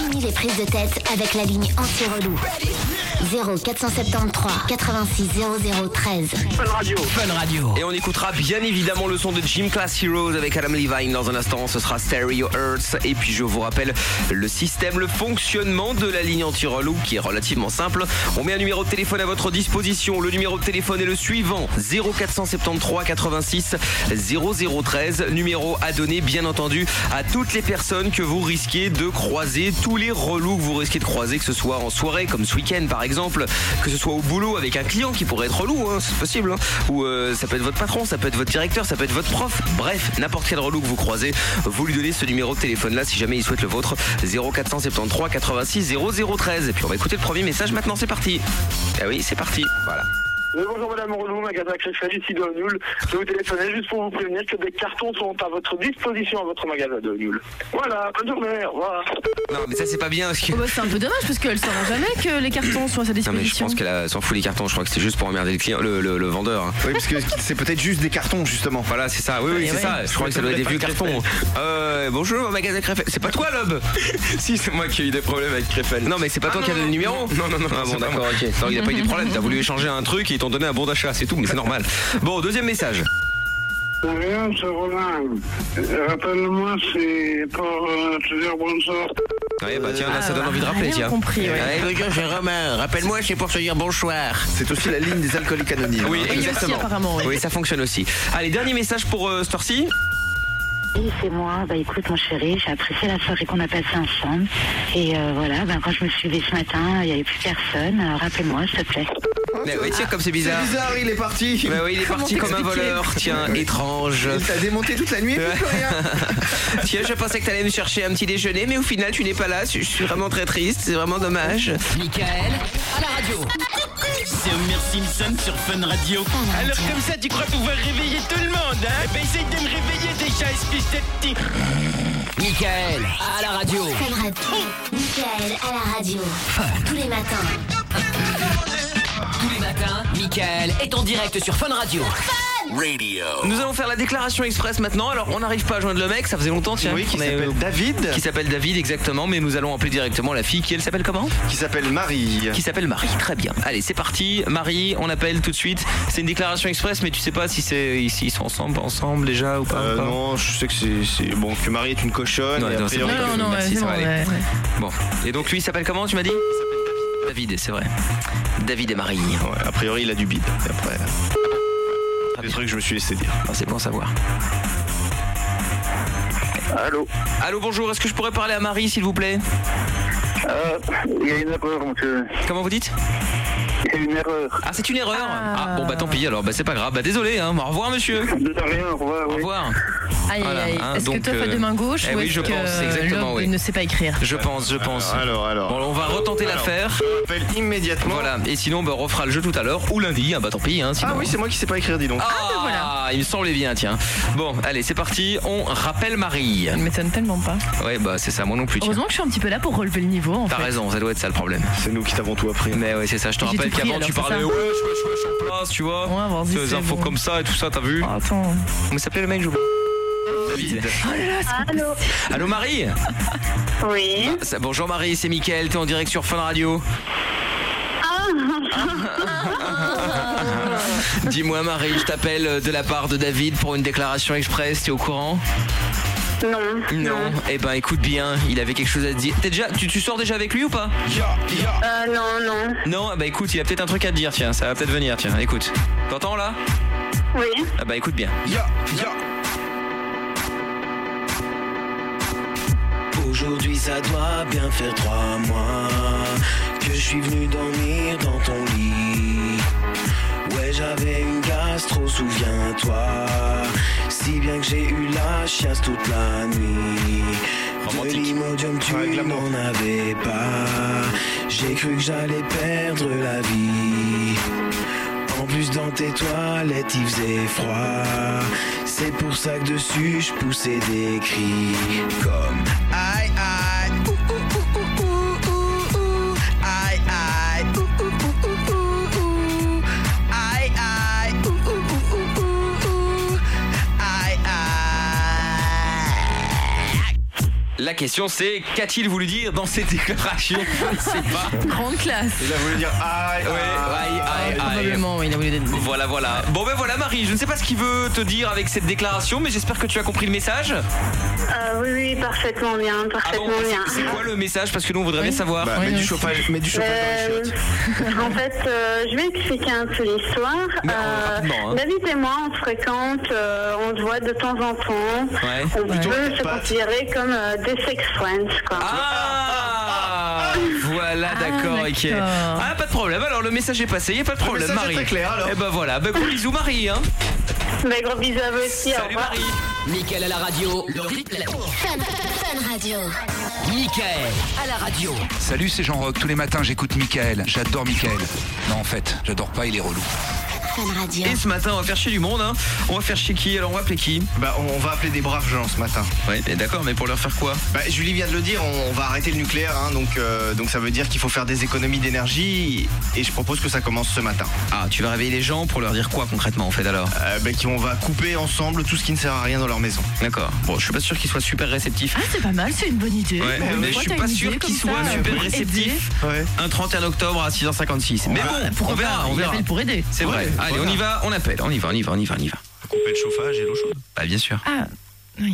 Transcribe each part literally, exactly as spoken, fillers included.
Fini les prises de tête avec la ligne anti-relou. zéro quatre cent soixante-treize quatre-vingt-six zéro zéro treize. Fun Radio. Fun Radio. Et on écoutera bien évidemment le son de Gym Class Heroes avec Adam Levine. Dans un instant, ce sera Stereo Earth. Et puis je vous rappelle le système, le fonctionnement de la ligne anti-relou qui est relativement simple. On met un numéro de téléphone à votre disposition. Le numéro de téléphone est le suivant: zéro quatre cent soixante-treize quatre-vingt-six zéro zéro treize. Numéro à donner bien entendu à toutes les personnes que vous risquez de croiser, tous les relous que vous risquez de croiser, que ce soit en soirée comme ce week-end par exemple, que ce soit au boulot avec un client qui pourrait être relou, hein, c'est possible, hein. Ou euh, ça peut être votre patron, ça peut être votre directeur, ça peut être votre prof, bref, n'importe quel relou que vous croisez, vous lui donnez ce numéro de téléphone là si jamais il souhaite le vôtre, zéro quatre cent soixante-treize quatre-vingt-six zéro zéro treize. Et puis on va écouter le premier message maintenant, c'est parti. Ah oui, c'est parti, voilà. Oui, bonjour Madame Relou, magasin Créfel, ici de Nul. Je vous téléphonais juste pour vous prévenir que des cartons sont à votre disposition à votre magasin de Nul. Voilà, bonne journée, au revoir. Non mais ça c'est pas bien parce que... Oh bah, c'est un peu dommage parce qu'elle saura jamais que les cartons sont à sa disposition. Non mais je pense qu'elle a- s'en fout les cartons, je crois que c'est juste pour emmerder le client, le, le, le vendeur. Hein. Oui, parce que c'est peut-être juste des cartons, justement. Voilà, c'est ça, oui, oui, Et c'est ouais. ça. Je crois que ça doit être des vieux cartons. Euh, bonjour, magasin Créfel. C'est pas toi, Lob? Si, c'est moi qui ai eu des problèmes avec Créfel. Non, mais c'est pas toi qui as donné le numéro? Non, non, non. Ah bon, c'est pas d'accord, moi. ok. Non, il a pas eu de problème. T'as voulu échanger un truc et ils t'ont donné un bon d'achat, c'est tout, mais c'est normal. Bon, deuxième message. Rien, c'est Roland. Rappelle-moi, c'est pour euh, te dire bonsoir. Ouais, bah tiens, là, ça Ah, donne envie de on a rappeler, rien tiens. compris, ouais. Ouais, bonjour, c'est Romain. Rappelle-moi, c'est pour te dire bonsoir. C'est aussi la ligne des alcooliques anonymes. Oui, Oui, exactement. aussi, apparemment, oui. Oui, ça fonctionne aussi. Allez, dernier message pour euh, cette heure-ci. Oui, c'est moi. Bah écoute, mon chéri, j'ai apprécié la soirée qu'on a passée ensemble. Et euh, voilà, bah, quand je me suis levée ce matin, il n'y avait plus personne. Euh, Rappelle-moi, s'il te plaît. Mais oui, tiens, comme c'est bizarre. C'est bizarre, il est parti. Bah oui, il est parti comme un voleur. Tiens, étrange. Il t'a démonté toute la nuit et puis plus rien. Tiens, je pensais que t'allais me chercher un petit déjeuner, mais au final, tu n'es pas là. Je suis vraiment très triste. C'est vraiment dommage. Michael, à la radio. C'est Homer Simpson sur Fun Radio. Alors comme ça, tu crois pouvoir réveiller tout le monde, hein? Eh ben essaye de me réveiller déjà, espèce de petit... Michael, à la radio. Fun Radio. Michael à la radio. Tous les matins. Tous les matins, Michael est en direct sur Fun Radio. Radio. Nous allons faire la déclaration express maintenant. Alors, on n'arrive pas à joindre le mec, ça faisait longtemps, tiens. Oui, qui On est- s'appelle David. Qui s'appelle David, exactement, mais nous allons appeler directement la fille qui, elle, s'appelle comment? Qui s'appelle Marie. Qui s'appelle Marie, très bien. Allez, c'est parti. Marie, on appelle tout de suite. C'est une déclaration express, mais tu sais pas si c'est ici ils sont ensemble, pas ensemble déjà ou pas, Euh, ou pas non, je sais que c'est, c'est bon que Marie est une cochonne. Ouais, et a non, c'est priori- bon. Non, non, non, Merci, ouais, ça c'est va bon, aller. ouais, ouais. Bon. Et donc lui, il s'appelle comment, tu m'as dit? David, c'est vrai. David et Marie. Ouais, a priori, il a du bide. Et après, Ah, des bien. trucs que je me suis laissé dire. Ah, c'est bon à savoir. Allô. Allô, bonjour. Est-ce que je pourrais parler à Marie, s'il vous plaît? Euh, il y a une erreur, monsieur. Comment vous dites? Il y a une erreur. Ah, c'est une erreur. Ah. Ah, bon, bah tant pis. Alors, bah c'est pas grave. Bah désolé. Hein. Au revoir, monsieur. De rien, au revoir. Au Oui. revoir. Aïe, Voilà, aïe, aïe. hein, Est-ce donc, que toi, euh, fait de main gauche eh ou oui, est-ce je que pense, exactement, Lob oui. ne sait pas écrire? Je pense, je pense. Alors, alors. Bon, on va retenter Alors, l'affaire. je rappelle immédiatement. Voilà. Et sinon, bah, on refera le jeu tout à l'heure ou lundi. Ah, bah tant pis. Hein, sinon. Ah oui, c'est moi qui sais pas écrire, dis donc. Ah, bah voilà. il me semblait bien, tiens. Bon, allez, c'est parti. On rappelle Marie. Ça ne m'étonne tellement pas. Ouais, bah c'est ça, moi non plus. tiens. Heureusement que je suis un petit peu là pour relever le niveau, en T'as fait. raison, ça doit être ça le problème. C'est nous qui t'avons tout appris. Mais ouais, c'est ça. Je te J'ai rappelle tout pris, qu'avant alors, tu c'est parlais ça. ouais, wesh, wesh, wesh, en place, tu vois. Ouais, vas-y, Ces c'est infos bon. comme ça et tout ça, t'as vu? Oh, attends. Comment s'appelait le mec, j'oublie. David. Oh là là, c'est Allô. Allô Marie. Oui. Ah, ça- bonjour Marie, c'est Mickaël, t'es en direct sur Fun Radio. Dis-moi Marie, je t'appelle de la part de David pour une déclaration express, t'es au courant? Non. Non. Eh ben écoute bien, il avait quelque chose à te dire. T'es déjà, tu, tu sors déjà avec lui ou pas? Euh, non, non. Non, bah écoute, il a peut-être un truc à te dire, tiens, ça va peut-être venir, tiens, écoute. T'entends là? Oui. Ah bah écoute bien. Aujourd'hui ça doit bien faire trois mois que je suis venu dormir dans ton lit. Ouais, j'avais une gastro, souviens-toi. Si bien que j'ai eu la chiasse toute la nuit. Romantique. De l'Imodium tu Ouais, glamour. n'en avais pas. J'ai cru que j'allais perdre la vie. En plus dans tes toilettes il faisait froid. C'est pour ça que dessus je poussais des cris comme aïe aïe ouh ouh ouh ouh ouh ouh ouh aïe aïe ouh ouh ouh ouh ouh ouh aïe aïe ouh ouh ouh ouh ouh ouh aïe aïe. La question c'est, qu'a-t-il voulu dire dans cette déclaration? Je ne sais pas. Grande classe. Il a voulu dire aïe, Ouais, aïe, aïe, aïe. Probablement, oui, il a voulu dire. Voilà, voilà. Bon ben voilà Marie, je ne sais pas ce qu'il veut te dire avec cette déclaration, mais j'espère que tu as compris le message. Euh, oui, oui, parfaitement bien, Ah bon, parfaitement bien. c'est, c'est quoi le message? Parce que nous on voudrait Oui. bien savoir. Bah, Oui, mets oui. du chauffage, mets du chauffage dans les chiottes. Euh, en fait, euh, je vais expliquer un peu l'histoire. Mais, euh, rapidement, hein. David et moi, on se fréquente, euh, on se voit de temps en temps. Ouais. On Plutôt peut les se pattes. considérer comme euh, des sex friends, quoi. Ah, voilà, Ah, d'accord, ok. d'accord. Ah, pas de problème. Alors le message est passé, y a pas de problème, message est Marie. très clair, alors. Et ben voilà, ben gros bisous Marie. Hein. Mais gros bisous à vous aussi, au Salut revoir. Marie. Mickaël à la radio, le rythme. Fun, Fun Radio. Mickaël à la radio. Salut, c'est Jean-Roch. Tous les matins, j'écoute Mickaël. J'adore Mickaël. Non, en fait, j'adore pas, il est relou. Fun Radio. Et ce matin, on va faire chier du monde. Hein. On va faire chier qui? Alors on va appeler qui? Bah, on va appeler des braves gens ce matin. Ouais, d'accord, mais pour leur faire quoi? Bah, Julie vient de le dire, on, on va arrêter le nucléaire, hein, donc, euh, donc ça veut dire qu'il faut faire des économies d'énergie et je propose que ça commence ce matin. Ah, tu vas réveiller les gens pour leur dire quoi concrètement en fait alors? Euh, bah, qu'on va couper ensemble tout ce qui ne sert à rien dans leur maison. D'accord. Bon, je suis pas sûr qu'ils soient super réceptifs. Ah, c'est pas mal, c'est une bonne idée. Ouais, Bon, mais je toi, suis t'as pas une sûr idée qu'ils comme soient ça, super pour réceptifs. aider. Ouais. Un trente et un octobre à six heures cinquante-six. Mais bon, Pourquoi on verra, pas, on il verra. appelle pour aider. C'est vrai. Ouais, Allez, voilà. on y va, on appelle, on y va, on y va, on y va, on y va. Couper le chauffage et l'eau chaude. Bah bien sûr. Ah, oui.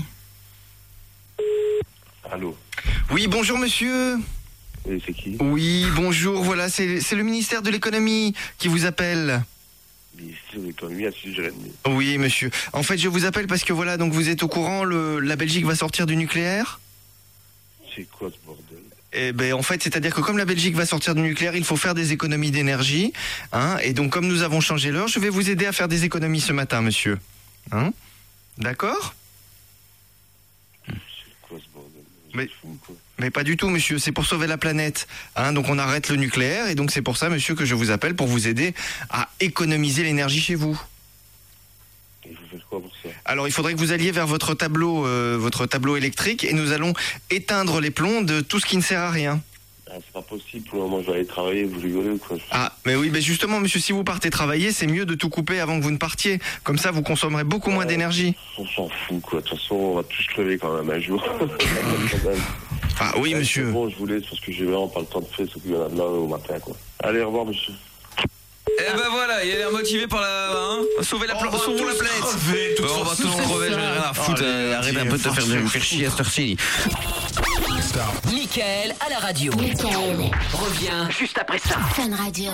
Allô? Oui, bonjour monsieur. Oui, c'est qui? Oui, bonjour, voilà, c'est c'est le ministère de l'économie qui vous appelle. Ministère de l'économie à six heures trente. Oui, monsieur. En fait, je vous appelle parce que voilà, donc vous êtes au courant, le, la Belgique va sortir du nucléaire. C'est quoi ce bordel? Eh ben, en fait, c'est-à-dire que comme la Belgique va sortir du nucléaire, il faut faire des économies d'énergie. Hein, et donc, comme nous avons changé l'heure, je vais vous aider à faire des économies ce matin, monsieur. Hein? D'accord? C'est quoi ce bordel? Vous Mais- êtes fous, quoi. Mais pas du tout, monsieur. C'est pour sauver la planète. Hein, donc, on arrête le nucléaire. Et donc, c'est pour ça, monsieur, que je vous appelle pour vous aider à économiser l'énergie chez vous. Et vous faites quoi pour ça? Alors, il faudrait que vous alliez vers votre tableau, euh, votre tableau électrique et nous allons éteindre les plombs de tout ce qui ne sert à rien. Ah, c'est pas possible, pour le moment je vais aller travailler, vous rigolez ou quoi? Ah, mais oui, mais justement, monsieur, si vous partez travailler, c'est mieux de tout couper avant que vous ne partiez. Comme ça, vous consommerez beaucoup moins d'énergie. On s'en fout, quoi. De toute façon, on va tous crever quand même un jour. Ah oui, Ouais, monsieur. c'est bon, je vous laisse parce que j'ai vraiment pas le temps de faire ce qu'il y en a de là au matin, quoi. Allez, au revoir, monsieur. Eh ben voilà, il a l'air motivé par la. Hein, sauver la, pla- va sauver tous la planète. crever, de toute Ouais, on va façon. tous crever, j'en ai rien à foutre. Allez, euh, Arrête un vas-y, peu de te faire, de me faire chier à cette heure-ci. Mickaël à la radio. Mickaël. Revient juste après ça. Fun Radio.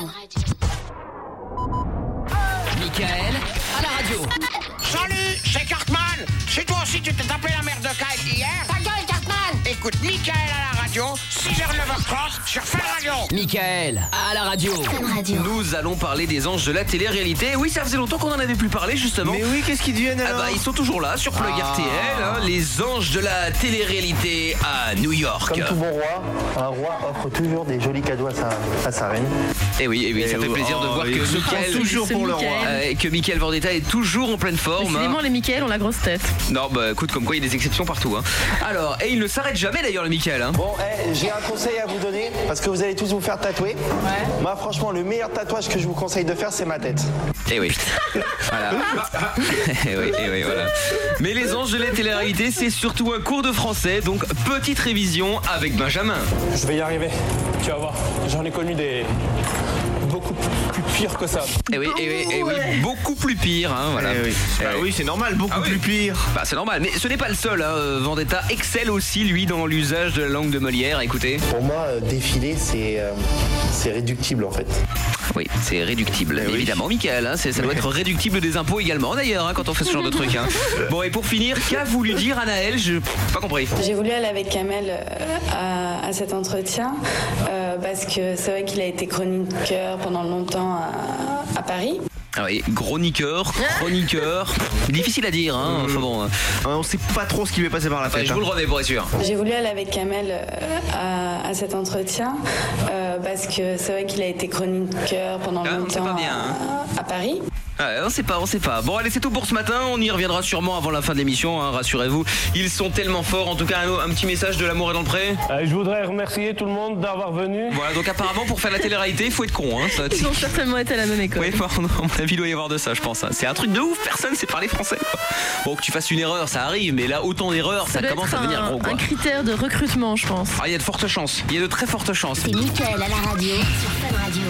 Mickaël à la radio. Salut, c'est Cartman. Si toi aussi tu t'es tapé la merde de Kyle hier, ta gueule Cartman. Écoute Mickaël à la radio, six heures neuf heures trente sur Fun Radio. Mickaël à la radio. Fun Radio. Nous allons parler des anges de la télé-réalité. Oui, ça faisait longtemps qu'on en avait plus parlé justement. Mais oui, qu'est-ce qu'ils deviennent Ah alors? bah ils sont toujours là sur Plug Ah. R T L, hein, les anges de la télé-réalité à New York. Comme tout bon roi, un roi offre toujours des jolis cadeaux à sa, à sa reine. Et oui, et oui, ça Et fait oui, plaisir de oh, voir il que se Mickaël, prend toujours C'est pour le roi. Mickaël. euh, et que Mickaël Vendetta est toujours en pleine forme. Décidément, hein. les Mickaël ont la grosse tête. Non, bah écoute, comme quoi il y a des exceptions partout. Hein. Alors, et il ne s'arrête jamais d'ailleurs le Mickaël. Hein. Bon, eh, j'ai un conseil à vous donner, parce que vous allez tous vous faire tatouer. Moi, franchement, le meilleur tatouage que je vous conseille de faire, c'est ma tête. Et oui. Voilà. Et oui, et oui, voilà. Mais les anges de la télé-réalité, c'est surtout un cours de français, donc petite révision avec Benjamin. Je vais y arriver, tu vas voir. J'en ai connu des beaucoup plus pires que ça. Et oui, et oui, et oui, beaucoup plus pire, hein, voilà. Eh oui. Eh Bah oui, c'est normal, beaucoup Ah oui. plus pire. Bah c'est normal, mais ce n'est pas le seul, hein. Vendetta excelle aussi lui dans l'usage de la langue de Molière, écoutez. Pour moi, euh, défiler, c'est euh, c'est réductible en fait. Oui, c'est réductible, Eh oui. évidemment, Mickaël, hein, c'est- ça doit être réductible des impôts également d'ailleurs, hein, quand on fait ce genre de truc. Hein. Bon, et pour finir, qu'a voulu dire Anaël? Je pas compris. J'ai voulu aller avec Kamel euh, à, à cet entretien euh, parce que c'est vrai qu'il a été chroniqueur pendant longtemps à, à Paris. Ah oui, chroniqueur, chroniqueur, difficile à dire, hein, enfin bon. Hein, on sait pas trop ce qui va passer par la Enfin, tête. je vous le remets pour être sûr. J'ai voulu aller avec Kamel euh, à, à cet entretien euh, parce que c'est vrai qu'il a été chroniqueur pendant Ah, c'est longtemps pas bien, hein. à, à Paris. Ouais, on sait pas, on sait pas. Bon, allez, c'est tout pour ce matin. On y reviendra sûrement avant la fin de l'émission, hein, rassurez-vous. Ils sont tellement forts. En tout cas, un, un petit message de l'amour est dans le pré. Euh, je voudrais remercier tout le monde d'avoir venu. Voilà, donc apparemment, pour faire la télé-réalité, il faut être con. Hein, ça, Ils ont certainement été à la même école. Oui, à mon avis, il doit y avoir de ça, je pense. Hein. C'est un truc de ouf, personne sait parler français. Quoi. Bon, que tu fasses une erreur, ça arrive, mais là, autant d'erreurs, ça, ça commence à devenir un, gros. Quoi. Un critère de recrutement, je pense. Ah, il y a de fortes chances. Il y a de très fortes chances. C'est Mickaël à la radio sur